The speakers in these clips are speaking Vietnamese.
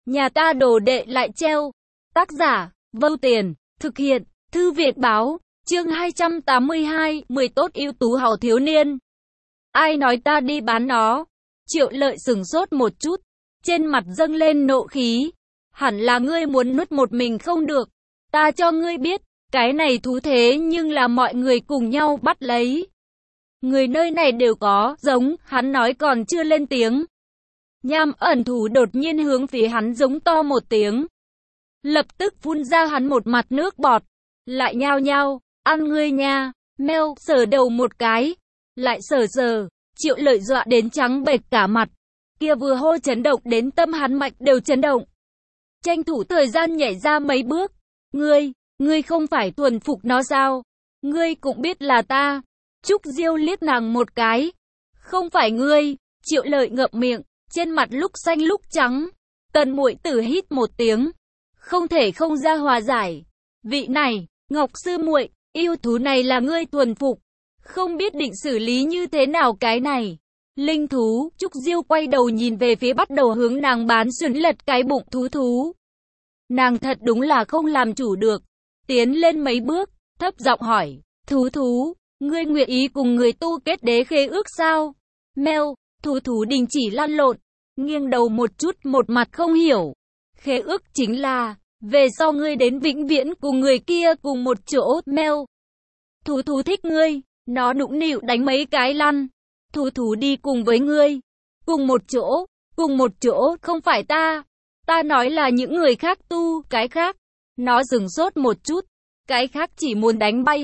Nhà ta đồ đệ lại treo. Tác giả, Vâu Tiền, thực hiện, Thư viện báo, chương 282, 10 tốt ưu tú hậu thiếu niên. Ai nói ta đi bán nó? Triệu Lợi sửng sốt một chút, trên mặt dâng lên nộ khí. Hẳn là ngươi muốn nuốt một mình không được. Ta cho ngươi biết, cái này thú thế nhưng là mọi người cùng nhau bắt lấy. Người nơi này đều có, giống, hắn nói còn chưa lên tiếng. Nham ẩn thú đột nhiên hướng phía hắn giống to một tiếng. Lập tức phun ra hắn một mặt nước bọt. Lại nhao nhao, ăn ngươi nha, meo, sờ đầu một cái. Lại sờ sờ, Triệu Lợi dọa đến trắng bệch cả mặt. Kia vừa hô chấn động đến tâm hắn mạch đều chấn động. Tranh thủ thời gian nhảy ra mấy bước. Ngươi không phải thuần phục nó sao? Ngươi cũng biết là ta. Trúc Diêu liếc nàng một cái. Không phải ngươi. Triệu Lợi ngậm miệng, trên mặt lúc xanh lúc trắng. Tần Muội Tử hít một tiếng. Không thể không ra hòa giải. Vị này, Ngọc sư muội, yêu thú này là ngươi thuần phục. Không biết định xử lý như thế nào cái này. Linh thú, Trúc Diêu quay đầu nhìn về phía bắt đầu hướng nàng bán xuyến lật cái bụng thú. Nàng thật đúng là không làm chủ được. Tiến lên mấy bước, thấp giọng hỏi, thú, ngươi nguyện ý cùng người tu kết đế khế ước sao? Meo, thú đình chỉ lăn lộn, nghiêng đầu một chút một mặt không hiểu. Khế ước chính là, về sau ngươi đến vĩnh viễn cùng người kia cùng một chỗ, Meo. Thú thích ngươi, nó nũng nịu đánh mấy cái lăn. Thú đi cùng với ngươi, cùng một chỗ, không phải ta. Ta nói là những người khác tu, cái khác. Nó dừng sốt một chút, cái khác chỉ muốn đánh bay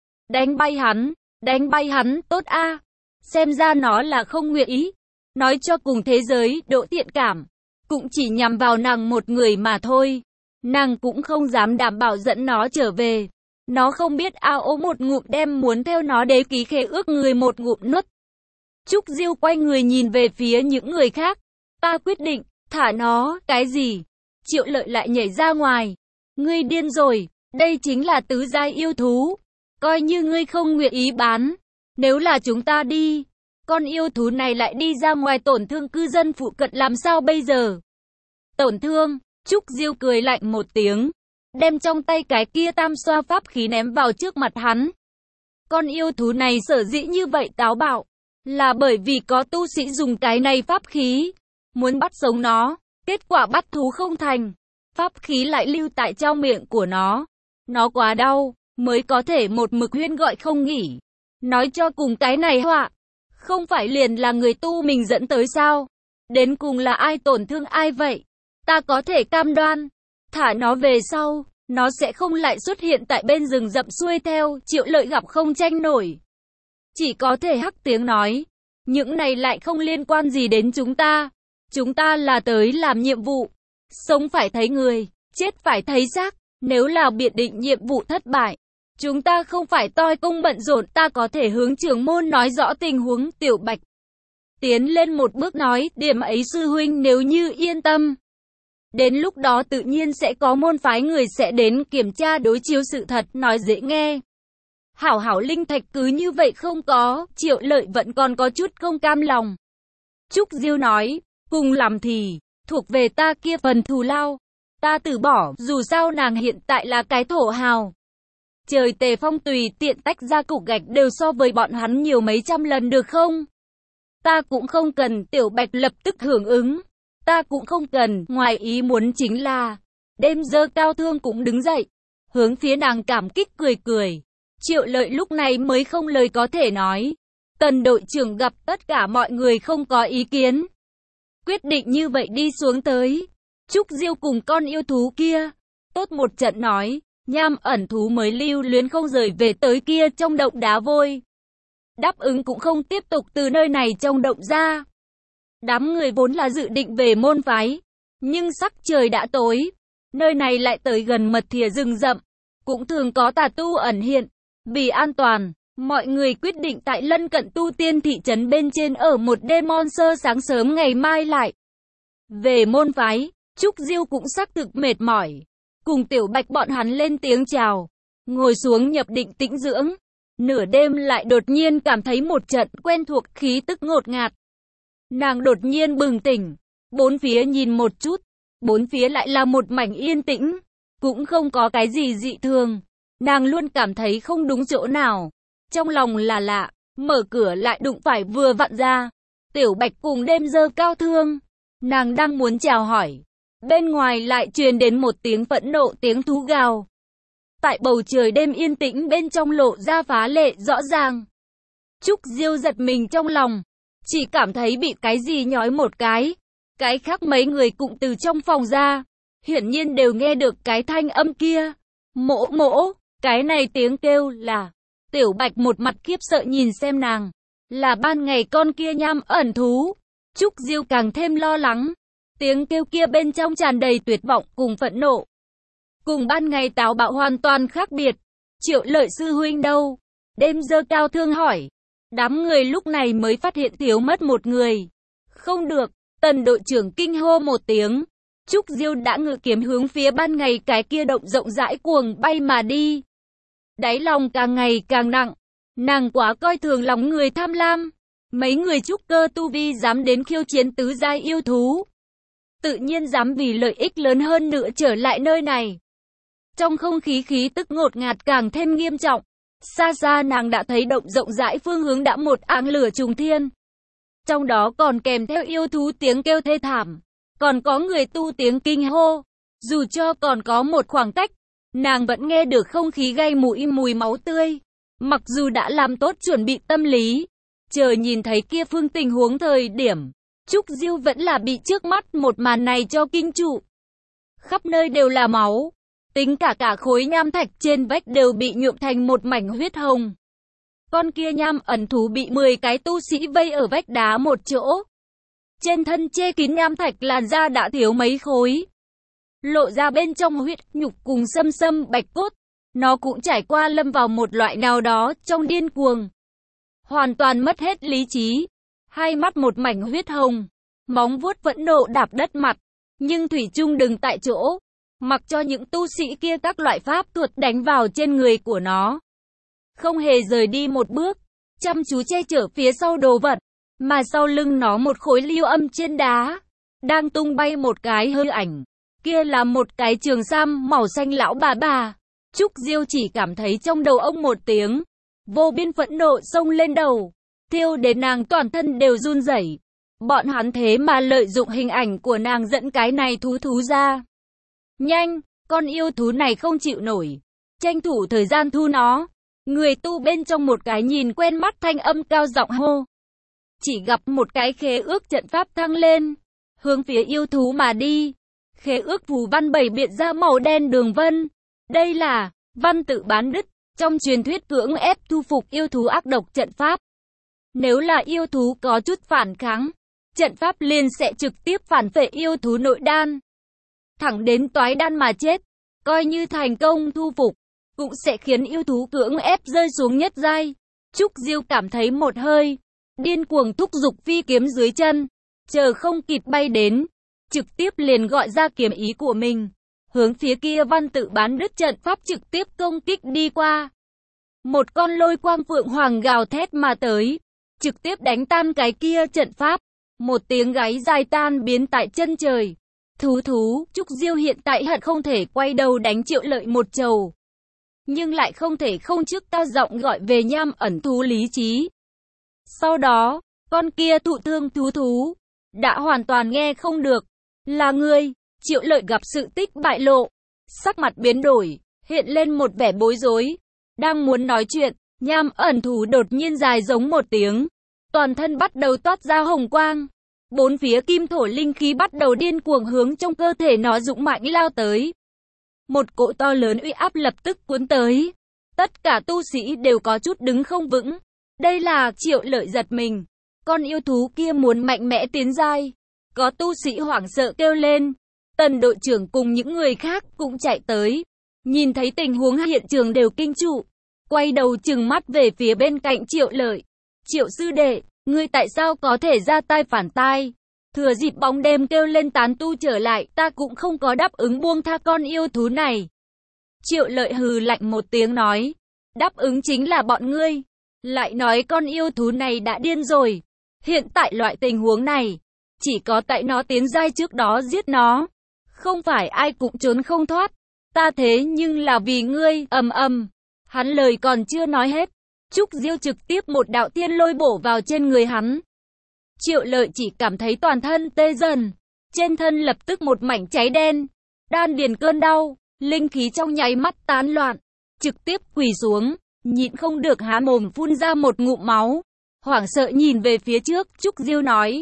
hắn, tốt a. Xem ra nó là không nguyện ý. Nói cho cùng thế giới, độ thiện cảm, cũng chỉ nhằm vào nàng một người mà thôi. Nàng cũng không dám đảm bảo dẫn nó trở về. Nó không biết ao một ngụm đem muốn theo nó đế ký khế ước người một ngụm nuốt. Trúc Diêu quay người nhìn về phía những người khác. Ta quyết định, thả nó, cái gì? Triệu Lợi lại nhảy ra ngoài. Ngươi điên rồi, đây chính là tứ giai yêu thú. Coi như ngươi không nguyện ý bán. Nếu là chúng ta đi, con yêu thú này lại đi ra ngoài tổn thương cư dân phụ cận làm sao bây giờ? Tổn thương, Trúc Diêu cười lạnh một tiếng. Đem trong tay cái kia tam xoa pháp khí ném vào trước mặt hắn. Con yêu thú này sở dĩ như vậy táo bạo, là bởi vì có tu sĩ dùng cái này pháp khí. Muốn bắt sống nó, kết quả bắt thú không thành. Pháp khí lại lưu tại trong miệng của nó. Nó quá đau, mới có thể một mực huyên gọi không nghỉ. Nói cho cùng cái này họa, không phải liền là người tu mình dẫn tới sao? Đến cùng là ai tổn thương ai vậy? Ta có thể cam đoan, thả nó về sau, nó sẽ không lại xuất hiện tại bên rừng rậm xuôi theo. Triệu Lợi gặp không tranh nổi, chỉ có thể hắc tiếng nói, những này lại không liên quan gì đến chúng ta. Chúng ta là tới làm nhiệm vụ. Sống phải thấy người, chết phải thấy xác. Nếu là biệt định nhiệm vụ thất bại, chúng ta không phải toi công bận rộn. Ta có thể hướng trưởng môn nói rõ tình huống. Tiểu Bạch tiến lên một bước nói, điểm ấy sư huynh nếu như yên tâm. Đến lúc đó tự nhiên sẽ có môn phái người sẽ đến kiểm tra đối chiếu sự thật. Nói dễ nghe, hảo linh thạch cứ như vậy không có. Triệu Lợi vẫn còn có chút không cam lòng. Trúc Diêu nói, cùng làm thì thuộc về ta kia phần thù lao. Ta từ bỏ, dù sao nàng hiện tại là cái thổ hào. Trời Tề Phong tùy tiện tách ra cục gạch đều so với bọn hắn nhiều mấy trăm lần được không? Ta cũng không cần. Tiểu Bạch lập tức hưởng ứng. Ta cũng không cần. Ngoài ý muốn chính là đêm dơ cao thương cũng đứng dậy, hướng phía nàng cảm kích cười. Triệu Lợi lúc này mới không lời có thể nói. Tần đội trưởng gặp tất cả mọi người không có ý kiến, quyết định như vậy đi xuống tới. Trúc Diêu cùng con yêu thú kia tốt một trận nói, Nham ẩn thú mới lưu luyến không rời về tới kia trong động đá vôi. Đáp ứng cũng không tiếp tục từ nơi này trong động ra. Đám người vốn là dự định về môn phái, nhưng sắc trời đã tối, nơi này lại tới gần mật thìa rừng rậm, cũng thường có tà tu ẩn hiện. Vì an toàn, mọi người quyết định tại lân cận tu tiên thị trấn bên trên ở một đêm. Monster sáng sớm ngày mai lại về môn phái. Trúc Diêu cũng xác thực mệt mỏi, cùng Tiểu Bạch bọn hắn lên tiếng chào, ngồi xuống nhập định tĩnh dưỡng. Nửa đêm lại đột nhiên cảm thấy một trận quen thuộc khí tức ngột ngạt. Nàng đột nhiên bừng tỉnh, bốn phía nhìn một chút, Bốn phía lại là một mảnh yên tĩnh, cũng không có cái gì dị thường. Nàng luôn cảm thấy không đúng chỗ nào. Trong lòng là lạ, mở cửa lại đụng phải vừa vặn ra Tiểu Bạch cùng Đêm Dơ Cao Thương. Nàng đang muốn chào hỏi, bên ngoài lại truyền đến một tiếng phẫn nộ, tiếng thú gào. Tại bầu trời đêm yên tĩnh, bên trong lộ ra phá lệ rõ ràng. Trúc Diêu giật mình trong lòng, chỉ cảm thấy bị cái gì nhói một cái. Cái khác mấy người cũng từ trong phòng ra, hiển nhiên đều nghe được cái thanh âm kia. Mỗ mỗ, cái này tiếng kêu là... Tiểu Bạch một mặt khiếp sợ nhìn xem nàng, là ban ngày con kia nham ẩn thú. Trúc Diêu càng thêm lo lắng, tiếng kêu kia bên trong tràn đầy tuyệt vọng cùng phẫn nộ. Cùng ban ngày táo bạo hoàn toàn khác biệt. Triệu Lợi sư huynh đâu? Đêm Dơ Cao Thương hỏi. Đám người lúc này mới phát hiện thiếu mất một người. Không được, Tần đội trưởng kinh hô một tiếng. Trúc Diêu đã ngự kiếm hướng phía ban ngày cái kia động rộng rãi cuồng bay mà đi. Đáy lòng càng ngày càng nặng, nàng quá coi thường lòng người tham lam. Mấy người trúc cơ tu vi dám đến khiêu chiến tứ giai yêu thú, tự nhiên dám vì lợi ích lớn hơn nữa trở lại nơi này. Trong không khí khí tức ngột ngạt càng thêm nghiêm trọng. Xa xa nàng đã thấy động rộng rãi phương hướng đã một áng lửa trùng thiên. Trong đó còn kèm theo yêu thú tiếng kêu thê thảm, còn có người tu tiếng kinh hô. Dù cho còn có một khoảng cách, nàng vẫn nghe được không khí gây mũi mùi máu tươi. Mặc dù đã làm tốt chuẩn bị tâm lý, chờ nhìn thấy kia phương tình huống thời điểm, Trúc Diêu vẫn là bị trước mắt một màn này cho kinh trụ. Khắp nơi đều là máu, tính cả khối nham thạch trên vách đều bị nhuộm thành một mảnh huyết hồng. Con kia nham ẩn thú bị 10 cái tu sĩ vây ở vách đá một chỗ. Trên thân che kín nham thạch, làn da đã thiếu mấy khối, lộ ra bên trong huyết nhục cùng xâm xâm bạch cốt. Nó cũng trải qua lâm vào một loại nào đó trong điên cuồng, hoàn toàn mất hết lý trí. Hai mắt một mảnh huyết hồng, móng vuốt phẫn nộ đạp đất mặt, nhưng thủy chung đừng tại chỗ, mặc cho những tu sĩ kia các loại pháp thuật đánh vào trên người của nó, không hề rời đi một bước, chăm chú che chở phía sau đồ vật. Mà sau lưng nó một khối lưu âm trên đá, đang tung bay một cái hư ảnh. Kia là một cái trường sam màu xanh lão bà. Trúc Diêu chỉ cảm thấy trong đầu ông một tiếng vô biên phẫn nộ xông lên đầu, thiêu đến nàng toàn thân đều run rẩy. Bọn hắn thế mà lợi dụng hình ảnh của nàng dẫn cái này thú ra. Nhanh, con yêu thú này không chịu nổi, tranh thủ thời gian thu nó. Người tu bên trong một cái nhìn quen mắt thanh âm cao giọng hô. Chỉ gặp một cái khế ước trận pháp thăng lên, hướng phía yêu thú mà đi. Khế ước phù văn bày biện ra màu đen đường vân. Đây là văn tự bán đứt, trong truyền thuyết cưỡng ép thu phục yêu thú ác độc trận pháp. Nếu là yêu thú có chút phản kháng, trận pháp liền sẽ trực tiếp phản phệ yêu thú nội đan, thẳng đến toái đan mà chết. Coi như thành công thu phục, cũng sẽ khiến yêu thú cưỡng ép rơi xuống nhất giai. Trúc Diêu cảm thấy một hơi điên cuồng thúc giục phi kiếm dưới chân, chờ không kịp bay đến, trực tiếp liền gọi ra kiếm ý của mình, hướng phía kia văn tự bán đứt trận pháp trực tiếp công kích đi qua. Một con lôi quang phượng hoàng gào thét mà tới, trực tiếp đánh tan cái kia trận pháp. Một tiếng gáy dài tan biến tại chân trời. Thú, Trúc Diêu hiện tại hận không thể quay đầu đánh Triệu Lợi một trầu, nhưng lại không thể không trước cao giọng gọi về nham ẩn thú lý trí. Sau đó, con kia thụ thương thú đã hoàn toàn nghe không được. Là ngươi. Triệu Lợi gặp sự tích bại lộ, sắc mặt biến đổi, hiện lên một vẻ bối rối. Đang muốn nói chuyện, nham ẩn thú đột nhiên dài giống một tiếng, toàn thân bắt đầu toát ra hồng quang. Bốn phía kim thổ linh khí bắt đầu điên cuồng hướng trong cơ thể nó dũng mãnh lao tới. Một cỗ to lớn uy áp lập tức cuốn tới. Tất cả tu sĩ đều có chút đứng không vững. Đây là Triệu Lợi giật mình. Con yêu thú kia muốn mạnh mẽ tiến giai. Có tu sĩ hoảng sợ kêu lên. Tần đội trưởng cùng những người khác cũng chạy tới. Nhìn thấy tình huống hiện trường đều kinh trụ. Quay đầu trừng mắt về phía bên cạnh Triệu Lợi. Triệu sư đệ, ngươi tại sao có thể ra tay phản tai? Thừa dịp bóng đêm kêu lên tán tu trở lại, ta cũng không có đáp ứng buông tha con yêu thú này. Triệu Lợi hừ lạnh một tiếng nói. Đáp ứng chính là bọn ngươi. Lại nói con yêu thú này đã điên rồi. Hiện tại loại tình huống này, chỉ có tại nó tiến giai trước đó giết nó. Không phải ai cũng trốn không thoát. Ta thế nhưng là vì ngươi, Hắn lời còn chưa nói hết. Trúc Diêu trực tiếp một đạo thiên lôi bổ vào trên người hắn. Triệu Lợi chỉ cảm thấy toàn thân tê dần. Trên thân lập tức một mảnh cháy đen. Đan điền cơn đau, linh khí trong nháy mắt tán loạn. Trực tiếp quỳ xuống, nhịn không được há mồm phun ra một ngụm máu. Hoảng sợ nhìn về phía trước, Trúc Diêu nói.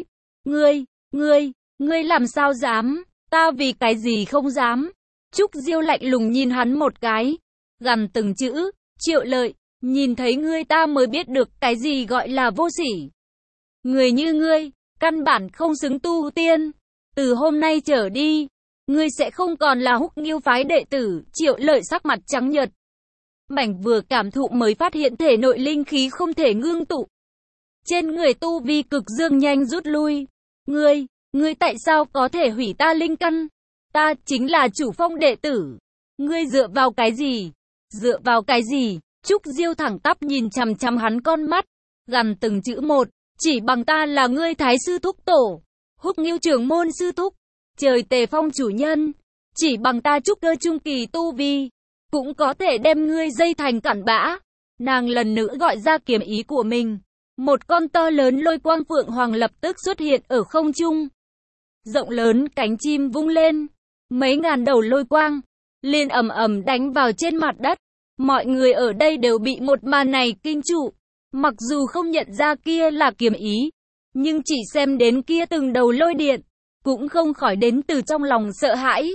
Ngươi làm sao dám? Ta vì cái gì không dám? Trúc Diêu lạnh lùng nhìn hắn một cái. Gằn từng chữ, Triệu Lợi, nhìn thấy ngươi ta mới biết được cái gì gọi là vô sỉ. Người như ngươi, căn bản không xứng tu tiên. Từ hôm nay trở đi, ngươi sẽ không còn là Húc Nghiêu phái đệ tử. Triệu Lợi sắc mặt trắng nhợt. Mảnh vừa cảm thụ mới phát hiện thể nội linh khí không thể ngưng tụ. Trên người tu vi cực dương nhanh rút lui. Ngươi tại sao có thể hủy ta linh căn? Ta chính là chủ phong đệ tử. Ngươi dựa vào cái gì? Dựa vào cái gì? Trúc Diêu thẳng tắp nhìn chằm chằm hắn con mắt, gằn từng chữ một, chỉ bằng ta là ngươi Thái sư thúc tổ, Húc Nghiêu trưởng môn sư thúc, trời Tề Phong chủ nhân, chỉ bằng ta trúc cơ trung kỳ tu vi, cũng có thể đem ngươi dây thành cặn bã. Nàng lần nữa gọi ra kiếm ý của mình, một con to lớn lôi quang phượng hoàng lập tức xuất hiện ở không trung. Rộng lớn cánh chim vung lên, mấy ngàn đầu lôi quang liền ầm ầm đánh vào trên mặt đất. Mọi người ở đây đều bị một màn này kinh trụ. Mặc dù không nhận ra kia là kiếm ý, nhưng chỉ xem đến kia từng đầu lôi điện, cũng không khỏi đến từ trong lòng sợ hãi.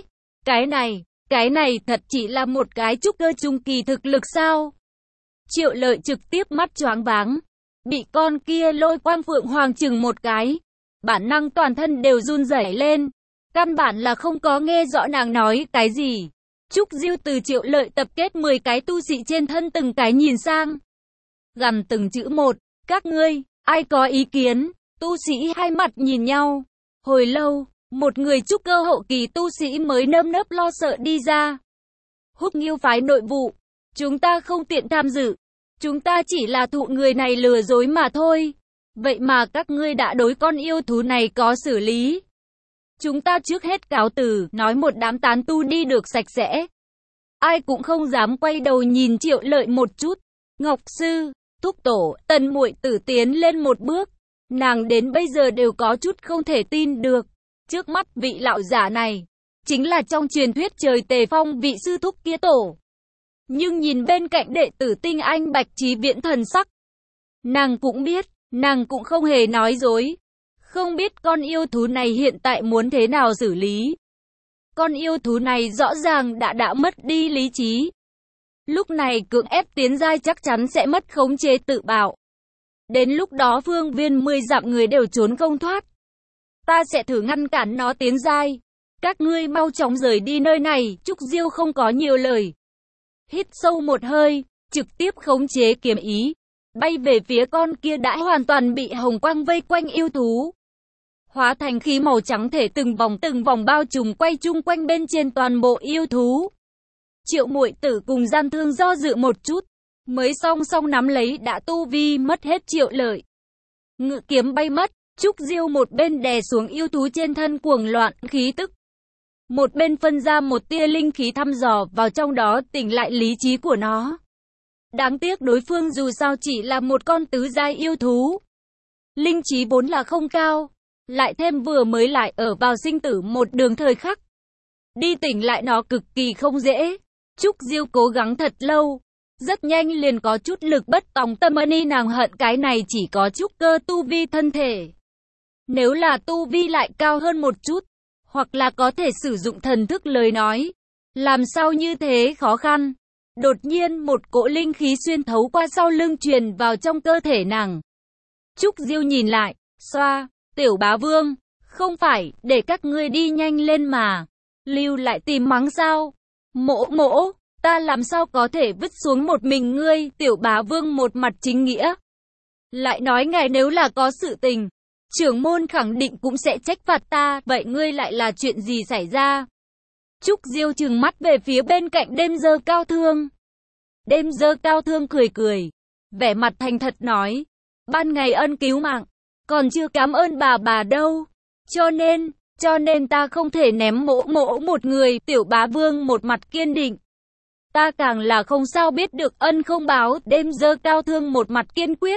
Cái này thật chỉ là một cái trúc cơ trung kỳ thực lực sao? Triệu Lợi trực tiếp mắt choáng váng, bị con kia lôi quang phượng hoàng chừng một cái, bản năng toàn thân đều run rẩy lên, căn bản là không có nghe rõ nàng nói cái gì. Trúc Diêu từ Triệu Lợi tập kết 10 cái tu sĩ trên thân từng cái nhìn sang, gằn từng chữ một, các ngươi, ai có ý kiến? Tu sĩ hai mặt nhìn nhau. Hồi lâu, một người trúc cơ hậu kỳ tu sĩ mới nơm nớp lo sợ đi ra. Húc Nghiêu phái nội vụ, chúng ta không tiện tham dự. Chúng ta chỉ là thụ người này lừa dối mà thôi. Vậy mà các ngươi đã đối con yêu thú này có xử lý. Chúng ta trước hết cáo từ, nói một đám tán tu đi được sạch sẽ. Ai cũng không dám quay đầu nhìn Triệu Lợi một chút. Ngọc sư, thúc tổ, Tần muội tử tiến lên một bước. Nàng đến bây giờ đều có chút không thể tin được. Trước mắt vị lão giả này, chính là trong truyền thuyết trời Tề Phong vị sư thúc kia tổ. Nhưng nhìn bên cạnh đệ tử tinh anh Bạch Chí Viễn thần sắc, nàng cũng biết, nàng cũng không hề nói dối. Không biết con yêu thú này hiện tại muốn thế nào xử lý. Con yêu thú này rõ ràng đã mất đi lý trí. Lúc này cưỡng ép tiến giai chắc chắn sẽ mất khống chế tự bạo. Đến lúc đó phương viên 10 dặm người đều trốn không thoát. Ta sẽ thử ngăn cản nó tiến giai. Các ngươi mau chóng rời đi nơi này. Trúc Diêu không có nhiều lời. Hít sâu một hơi, trực tiếp khống chế kiếm ý, bay về phía con kia đã hoàn toàn bị hồng quang vây quanh yêu thú. Hóa thành khí màu trắng thể từng vòng bao trùm quay chung quanh bên trên toàn bộ yêu thú. Triệu muội tử cùng Gian Thương do dự một chút, mới song song nắm lấy đã tu vi mất hết Triệu Lợi. Ngự kiếm bay mất, Trúc Diêu một bên đè xuống yêu thú trên thân cuồng loạn khí tức, một bên phân ra một tia linh khí thăm dò vào trong đó tỉnh lại lý trí của nó. Đáng tiếc đối phương dù sao chỉ là một con tứ giai yêu thú. Linh trí vốn là không cao, lại thêm vừa mới lại ở vào sinh tử một đường thời khắc. Đi tỉnh lại nó cực kỳ không dễ. Trúc Diêu cố gắng thật lâu, rất nhanh liền có chút lực bất tòng tâm. Nàng hận cái này chỉ có trúc cơ tu vi thân thể. Nếu là tu vi lại cao hơn một chút, hoặc là có thể sử dụng thần thức lời nói, làm sao như thế khó khăn. Đột nhiên một cỗ linh khí xuyên thấu qua sau lưng truyền vào trong cơ thể nàng. Trúc Diêu nhìn lại, xoa, Tiểu bá vương, không phải để các ngươi đi nhanh lên mà, lưu lại tìm mắng sao? Mỗ, ta làm sao có thể vứt xuống một mình ngươi? Tiểu bá vương một mặt chính nghĩa, lại nói ngài nếu là có sự tình, trưởng môn khẳng định cũng sẽ trách phạt ta, vậy ngươi lại là chuyện gì xảy ra? Trúc Diêu trừng mắt về phía bên cạnh Đêm Dơ Cao Thương. Đêm Dơ Cao Thương cười, vẻ mặt thành thật nói, ban ngày ân cứu mạng, còn chưa cảm ơn bà đâu, cho nên, cho nên ta không thể ném mỗ mỗ một người. Tiểu bá vương một mặt kiên định. Ta càng là không sao biết được ân không báo. Đêm giơ cao thương một mặt kiên quyết.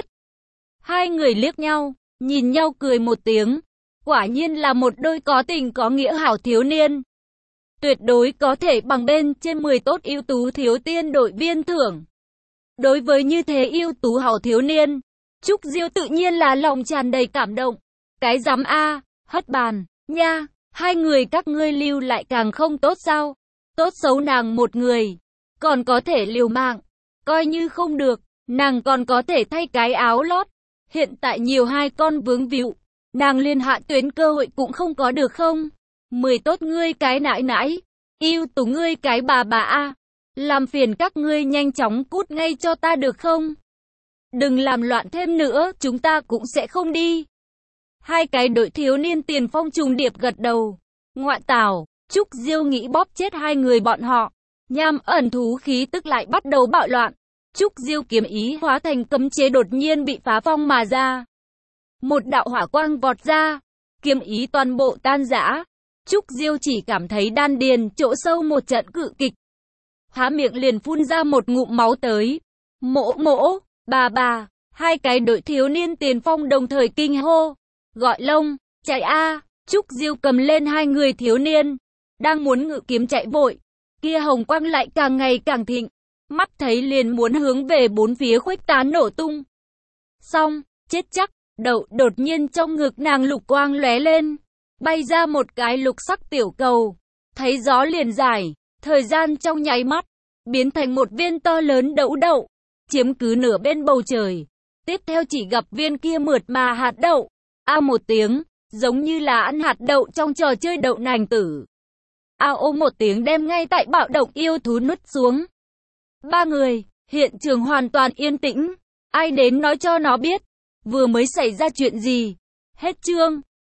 Hai người liếc nhau, nhìn nhau cười một tiếng. Quả nhiên là một đôi có tình có nghĩa hảo thiếu niên. Tuyệt đối có thể bằng bên trên 10 tốt ưu tú thiếu tiên đội viên thưởng. Đối với như thế ưu tú hảo thiếu niên, Trúc Diêu tự nhiên là lòng tràn đầy cảm động. Cái dám a, hất bàn, nha, hai người các ngươi lưu lại càng không tốt sao? Tốt xấu nàng một người, còn có thể liều mạng, coi như không được, nàng còn có thể thay cái áo lót. Hiện tại nhiều hai con vướng víu, nàng liên hạ tuyến cơ hội cũng không có được không? 10 tốt ngươi cái nãi nãi, ưu tú ngươi cái bà a, làm phiền các ngươi nhanh chóng cút ngay cho ta được không? Đừng làm loạn thêm nữa, chúng ta cũng sẽ không đi. Hai cái đội thiếu niên tiền phong trùng điệp gật đầu. Ngoại tảo, Trúc Diêu nghĩ bóp chết hai người bọn họ. Nham ẩn thú khí tức lại bắt đầu bạo loạn. Trúc Diêu kiếm ý hóa thành cấm chế đột nhiên bị phá phong mà ra. Một đạo hỏa quang vọt ra, kiếm ý toàn bộ tan rã. Trúc Diêu chỉ cảm thấy đan điền chỗ sâu một trận cự kịch. Há miệng liền phun ra một ngụm máu tới. Mỗ mỗ, bà, hai cái đội thiếu niên tiền phong đồng thời kinh hô. Gọi lông, chạy a. Trúc Diêu cầm lên hai người thiếu niên, đang muốn ngự kiếm chạy vội. Kia hồng quang lại càng ngày càng thịnh. Mắt thấy liền muốn hướng về bốn phía khuếch tán nổ tung. Xong, chết chắc, đột nhiên trong ngực nàng lục quang lóe lên. Bay ra một cái lục sắc tiểu cầu. Thấy gió liền giải, thời gian trong nháy mắt, biến thành một viên to lớn đậu, chiếm cứ nửa bên bầu trời. Tiếp theo chỉ gặp viên kia mượt mà hạt đậu. A một tiếng, giống như là ăn hạt đậu trong trò chơi đậu nành tử. A ô một tiếng đem ngay tại bạo động yêu thú nuốt xuống. Ba người, hiện trường hoàn toàn yên tĩnh. Ai đến nói cho nó biết, vừa mới xảy ra chuyện gì. Hết chương.